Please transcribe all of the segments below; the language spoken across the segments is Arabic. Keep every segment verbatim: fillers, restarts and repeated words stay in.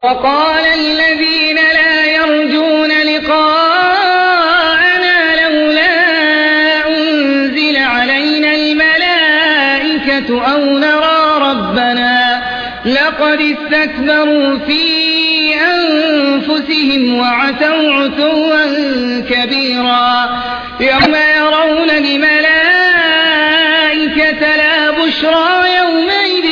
وقال الذين لا يرجون لقاءنا لولا أنزل علينا الملائكة أو نرى ربنا لقد استكبروا في أنفسهم وعتوا عتوا كبيرا يوم يرون الملائكة لا بشرى يومئذ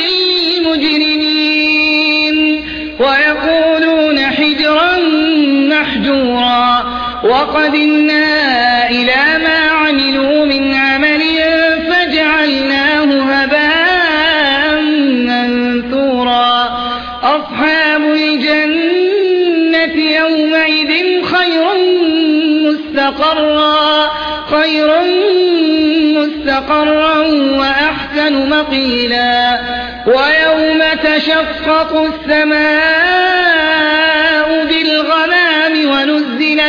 للمجرمين ويقولون حجرا محجورا وقدمنا إلى ما عملوا من عمل فجعلناه هباء منثورا أصحاب الجنة يومئذ خير مستقرا خير مستقرا وأحسن مقيلا ويوم تشقق السماء بالغمام ونزل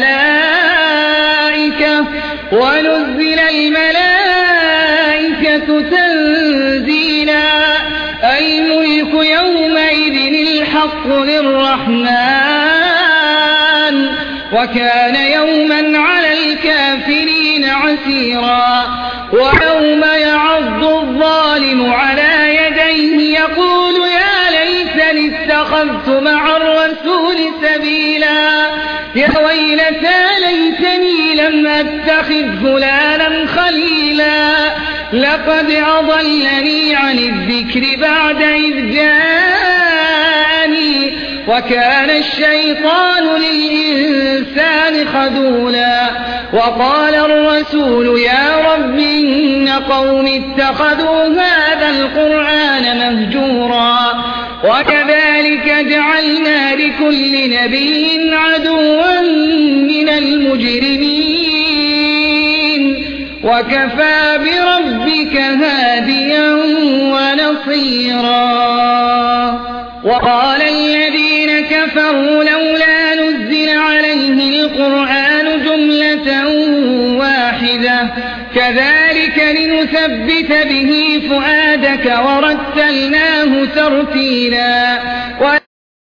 الملائكة ونزل الملائكة تنزيلا الملك يومئذ الحق للرحمن وكان يوما على الكافرين عسيرا ويوم يعض الظالم على يديه يقول يا ليتني اتخذت مع الرسول سبيلا يا ويلتى ليتني لم أتخذ فلانا خليلا لقد أضلني عن الذكر بعد إذ جاءني وكان الشيطان للإنسان خذولا وقال الرسول يا رب إن قوم اتخذوا هذا القرآن مهجورا وكذلك جعلنا لكل نبي عدوا من المجرمين وكفى بربك هاديا ونصيرا وقال الذين كفروا لولا نزل عليه القرآن جملة واحدة كذلك لنثبت به فؤادك ورتلناه ترتيلا